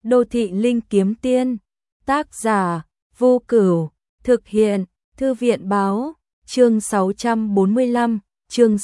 Đô thị linh kiếm tiên, tác giả, Vô Cửu, thực hiện, Thư viện báo, chương 645, chương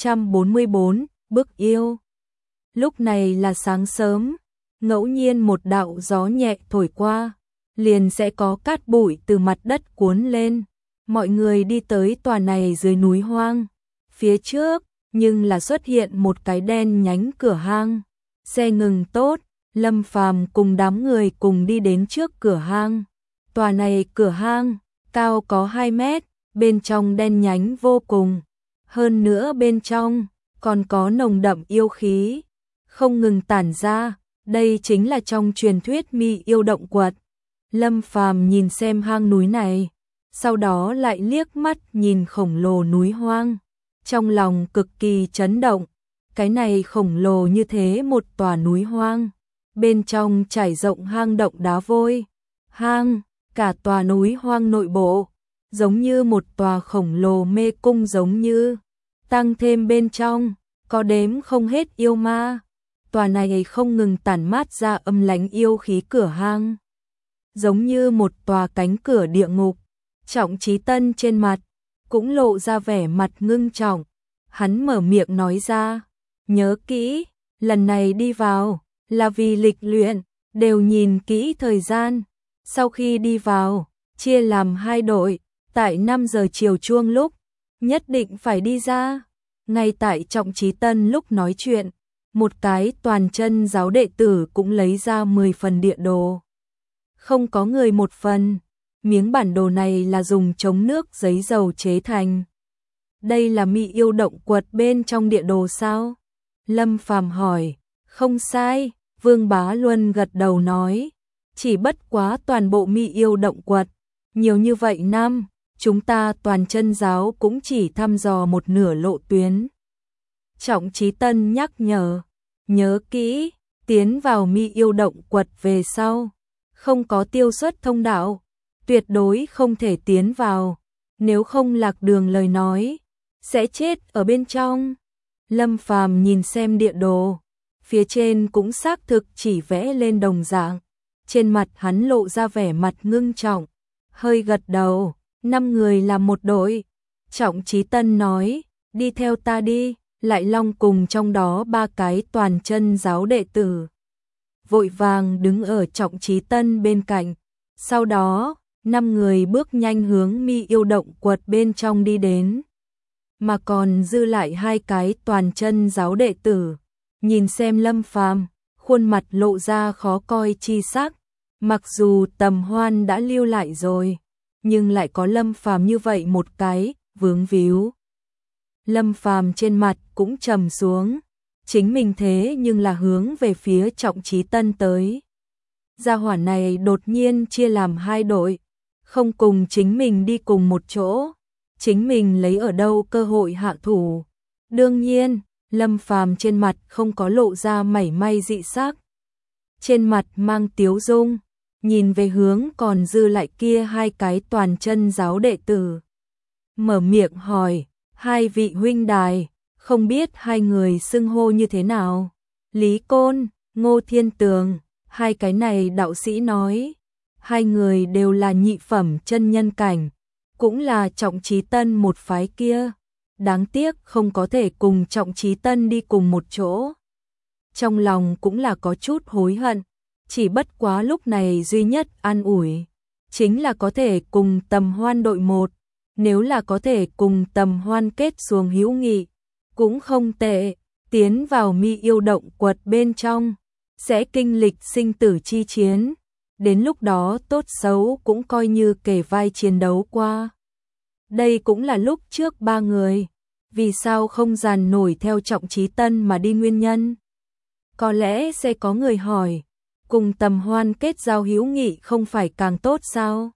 644, bức yêu. Lúc này là sáng sớm, ngẫu nhiên một đạo gió nhẹ thổi qua, liền sẽ có cát bụi từ mặt đất cuốn lên. Mọi người đi tới tòa này dưới núi hoang. Phía trước, nhưng là xuất hiện một cái đen nhánh cửa hang. Xe ngừng tốt, Lâm Phàm cùng đám người cùng đi đến trước cửa hang. Tòa này cửa hang, cao có 2 mét, bên trong đen nhánh vô cùng. Hơn nữa bên trong, còn có nồng đậm yêu khí, không ngừng tản ra. Đây chính là trong truyền thuyết Mi Yêu Động Quật. Lâm Phàm nhìn xem hang núi này, sau đó lại liếc mắt nhìn khổng lồ núi hoang. Trong lòng cực kỳ chấn động, cái này khổng lồ như thế một tòa núi hoang. Bên trong trải rộng hang động đá vôi. Hang, cả tòa núi hoang nội bộ, giống như một tòa khổng lồ mê cung giống như. Tăng thêm bên trong, có đếm không hết yêu ma. Tòa này không ngừng tản mát ra âm lãnh yêu khí cửa hang. Giống như một tòa cánh cửa địa ngục. Trọng Chí Tân trên mặt, cũng lộ ra vẻ mặt ngưng trọng. Hắn mở miệng nói ra, nhớ kỹ, lần này đi vào, là vì lịch luyện, đều nhìn kỹ thời gian. Sau khi đi vào, chia làm 2 đội, tại 5 giờ chiều chuông lúc, nhất định phải đi ra. Ngay tại Trọng Chí Tân lúc nói chuyện, một cái toàn chân giáo đệ tử cũng lấy ra 10 phần địa đồ. Không có người một phần, miếng bản đồ này là dùng chống nước giấy dầu chế thành. Đây là Mi Yêu Động Quật bên trong địa đồ sao? Lâm Phàm hỏi. Không sai, Vương Bá Luân gật đầu nói. Chỉ bất quá toàn bộ Mi Yêu Động Quật, nhiều như vậy năm, chúng ta toàn chân giáo cũng chỉ thăm dò một nửa lộ tuyến. Trọng Chí Tân nhắc nhở, nhớ kỹ, tiến vào Mi Yêu Động Quật về sau, không có tiêu xuất thông đạo, tuyệt đối không thể tiến vào, nếu không lạc đường lời nói, sẽ chết ở bên trong. Lâm Phàm nhìn xem địa đồ, phía trên cũng xác thực chỉ vẽ lên đồng dạng, trên mặt hắn lộ ra vẻ mặt ngưng trọng, hơi gật đầu. 5 người làm một đội. Trọng Chí Tân nói, đi theo ta đi. Lại Long cùng trong đó 3 cái toàn chân giáo đệ tử vội vàng đứng ở Trọng Chí Tân bên cạnh. Sau đó, 5 người bước nhanh hướng Mi Yêu Động Quật bên trong đi đến. Mà còn dư lại 2 cái toàn chân giáo đệ tử, nhìn xem Lâm Phàm, khuôn mặt lộ ra khó coi chi sắc. Mặc dù Tầm Hoan đã lưu lại rồi, nhưng lại có Lâm Phàm như vậy một cái vướng víu. Lâm Phàm trên mặt cũng trầm xuống, chính mình thế nhưng là hướng về phía Trọng Chí Tân tới. Gia hỏa này đột nhiên chia làm 2 đội, không cùng chính mình đi cùng một chỗ, chính mình lấy ở đâu cơ hội hạ thủ. Đương nhiên, Lâm Phàm trên mặt không có lộ ra mảy may dị sắc, trên mặt mang tiếu dung, nhìn về hướng còn dư lại kia 2 cái toàn chân giáo đệ tử. Mở miệng hỏi, 2 vị huynh đài, không biết 2 người xưng hô như thế nào? Lý Côn, Ngô Thiên Tường, 2 cái này đạo sĩ nói. 2 người đều là nhị phẩm chân nhân cảnh, cũng là Trọng Chí Tân một phái kia. Đáng tiếc không có thể cùng Trọng Chí Tân đi cùng một chỗ. Trong lòng cũng là có chút hối hận, chỉ bất quá lúc này duy nhất an ủi, chính là có thể cùng Tầm Hoan đội 1. Nếu là có thể cùng Tầm Hoan kết xuống hữu nghị, cũng không tệ. Tiến vào Mi Yêu Động Quật bên trong, sẽ kinh lịch sinh tử chi chiến. Đến lúc đó tốt xấu cũng coi như kề vai chiến đấu qua. Đây cũng là lúc trước 3 người, vì sao không dàn nổi theo Trọng Chí Tân mà đi nguyên nhân. Có lẽ sẽ có người hỏi, cùng Tầm Hoan kết giao hữu nghị không phải càng tốt sao?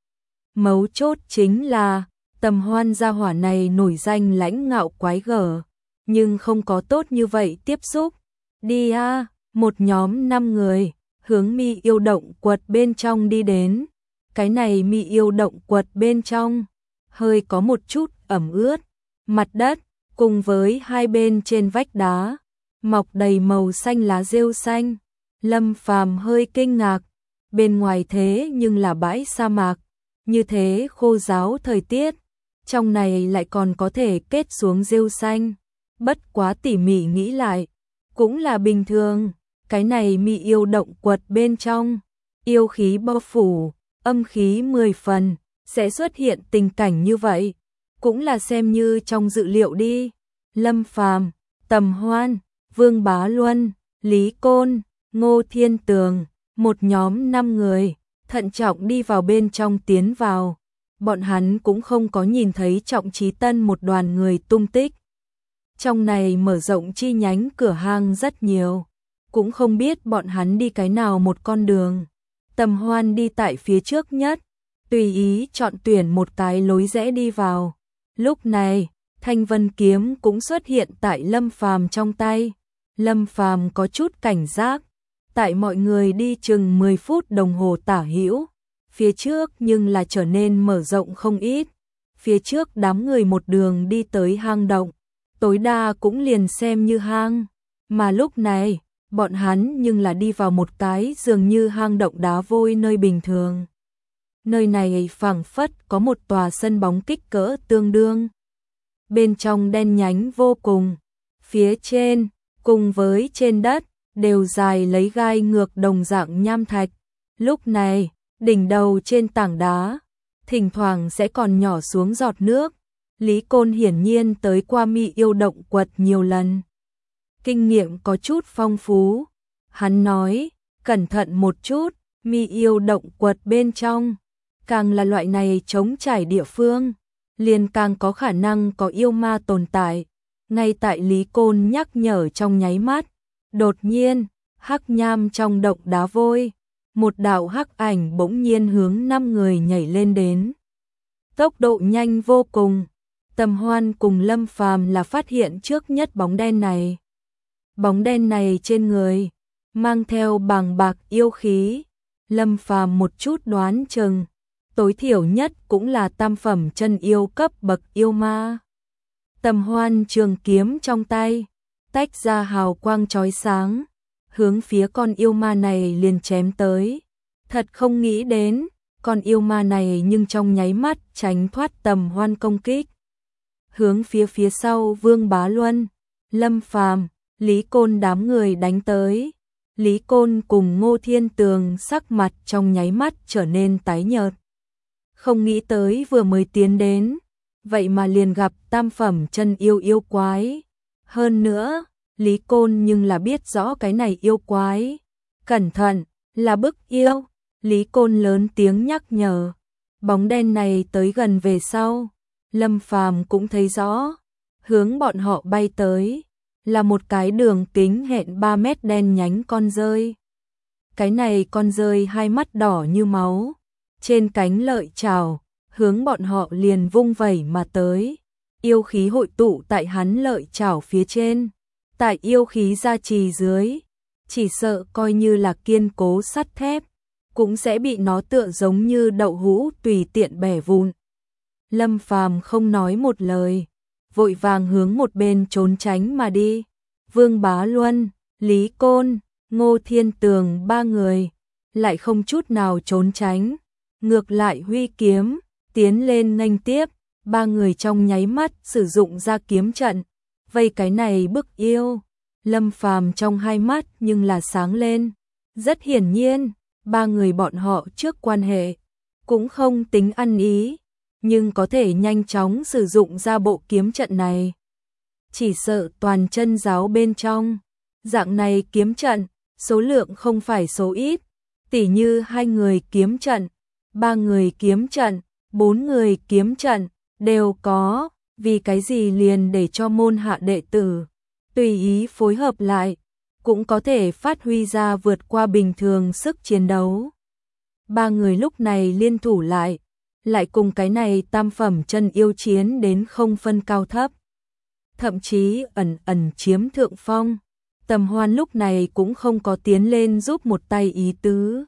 Mấu chốt chính là, Tầm Hoan gia hỏa này nổi danh lãnh ngạo quái gở, nhưng không có tốt như vậy tiếp xúc. Đi a, một nhóm 5 người, hướng Mi Yêu Động Quật bên trong đi đến. Cái này Mi Yêu Động Quật bên trong, hơi có một chút ẩm ướt, mặt đất, cùng với 2 bên trên vách đá, mọc đầy màu xanh lá rêu xanh. Lâm Phàm hơi kinh ngạc, bên ngoài thế nhưng là bãi sa mạc, như thế khô ráo thời tiết, trong này lại còn có thể kết xuống rêu xanh. Bất quá tỉ mỉ nghĩ lại, cũng là bình thường, cái này mi yêu động quật bên trong, yêu khí bao phủ, âm khí 10 phần, sẽ xuất hiện tình cảnh như vậy, cũng là xem như trong dự liệu đi. Lâm Phàm, Tầm Hoan, Vương Bá Luân, Lý Côn, Ngô Thiên Tường, một nhóm 5 người, thận trọng đi vào bên trong tiến vào. Bọn hắn cũng không có nhìn thấy Trọng Chí Tân một đoàn người tung tích. Trong này mở rộng chi nhánh cửa hàng rất nhiều, cũng không biết bọn hắn đi cái nào một con đường. Tầm Hoan đi tại phía trước nhất, tùy ý chọn tuyển một cái lối rẽ đi vào. Lúc này, Thanh Vân kiếm cũng xuất hiện tại Lâm Phàm trong tay. Lâm Phàm có chút cảnh giác, tại mọi người đi chừng 10 phút đồng hồ tả hữu, phía trước nhưng là trở nên mở rộng không ít. Phía trước đám người một đường đi tới hang động, tối đa cũng liền xem như hang, mà lúc này, bọn hắn nhưng là đi vào một cái dường như hang động đá vôi nơi bình thường. Nơi này phảng phất có một tòa sân bóng kích cỡ tương đương. Bên trong đen nhánh vô cùng, phía trên, cùng với trên đất, đều dài lấy gai ngược đồng dạng nham thạch. Lúc này, đỉnh đầu trên tảng đá, thỉnh thoảng sẽ còn nhỏ xuống giọt nước. Lý Côn hiển nhiên tới qua mi yêu động quật nhiều lần, kinh nghiệm có chút phong phú. Hắn nói, cẩn thận một chút, mi yêu động quật bên trong, càng là loại này trống trải địa phương, liền càng có khả năng có yêu ma tồn tại. Ngay tại Lý Côn nhắc nhở trong nháy mắt, đột nhiên, hắc nham trong động đá vôi, một đạo hắc ảnh bỗng nhiên hướng 5 người nhảy lên đến. Tốc độ nhanh vô cùng. Tầm Hoan cùng Lâm Phàm là phát hiện trước nhất bóng đen này. Bóng đen này trên người mang theo bàng bạc yêu khí. Lâm Phàm một chút đoán chừng, tối thiểu nhất cũng là tam phẩm chân yêu cấp bậc yêu ma. Tầm Hoan trường kiếm trong tay, tách ra hào quang chói sáng, hướng phía con yêu ma này liền chém tới. Thật không nghĩ đến, con yêu ma này nhưng trong nháy mắt tránh thoát Tầm Hoan công kích. Hướng phía sau Vương Bá Luân, Lâm Phàm, Lý Côn đám người đánh tới. Lý Côn cùng Ngô Thiên Tường sắc mặt trong nháy mắt trở nên tái nhợt. Không nghĩ tới vừa mới tiến đến, vậy mà liền gặp tam phẩm chân yêu quái. Hơn nữa, Lý Côn nhưng là biết rõ cái này yêu quái. Cẩn thận, là bức yêu. Lý Côn lớn tiếng nhắc nhở. Bóng đen này tới gần về sau, Lâm Phàm cũng thấy rõ, hướng bọn họ bay tới, là một cái đường kính hẹn 3 mét đen nhánh con dơi. Cái này con dơi hai mắt đỏ như máu, trên cánh lợi chảo, hướng bọn họ liền vung vẩy mà tới. Yêu khí hội tụ tại hắn lợi chảo phía trên, tại yêu khí gia trì dưới, chỉ sợ coi như là kiên cố sắt thép, cũng sẽ bị nó tựa giống như đậu hũ tùy tiện bẻ vụn. Lâm Phàm không nói một lời, vội vàng hướng một bên trốn tránh mà đi. Vương Bá Luân, Lý Côn, Ngô Thiên Tường 3 người, lại không chút nào trốn tránh, ngược lại huy kiếm, tiến lên nghênh tiếp. 3 người trong nháy mắt sử dụng ra kiếm trận, vây cái này bức yêu. Lâm Phàm trong hai mắt nhưng là sáng lên. Rất hiển nhiên, 3 người bọn họ trước quan hệ cũng không tính ăn ý, nhưng có thể nhanh chóng sử dụng ra bộ kiếm trận này. Chỉ sợ toàn chân giáo bên trong, dạng này kiếm trận, số lượng không phải số ít, tỉ như 2 người kiếm trận, 3 người kiếm trận, 4 người kiếm trận, đều có, vì cái gì liền để cho môn hạ đệ tử, tùy ý phối hợp lại, cũng có thể phát huy ra vượt qua bình thường sức chiến đấu. 3 người lúc này liên thủ lại cùng cái này tam phẩm chân yêu chiến đến không phân cao thấp. Thậm chí ẩn chiếm thượng phong. Tầm Hoan lúc này cũng không có tiến lên giúp một tay ý tứ.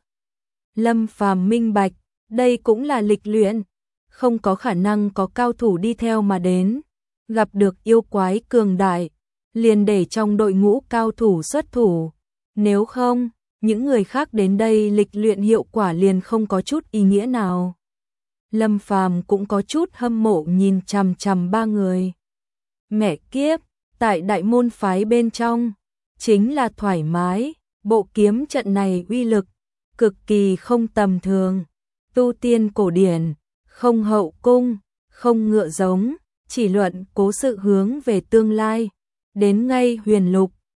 Lâm Phàm minh bạch, đây cũng là lịch luyện, không có khả năng có cao thủ đi theo mà đến, gặp được yêu quái cường đại, liền để trong đội ngũ cao thủ xuất thủ, nếu không, những người khác đến đây lịch luyện hiệu quả liền không có chút ý nghĩa nào. Lâm Phàm cũng có chút hâm mộ nhìn chằm chằm ba người. Mẹ kiếp, tại đại môn phái bên trong, chính là thoải mái, bộ kiếm trận này uy lực, cực kỳ không tầm thường. Tu tiên cổ điển, không hậu cung, không ngựa giống, chỉ luận cố sự hướng về tương lai. Đến ngay huyền lục,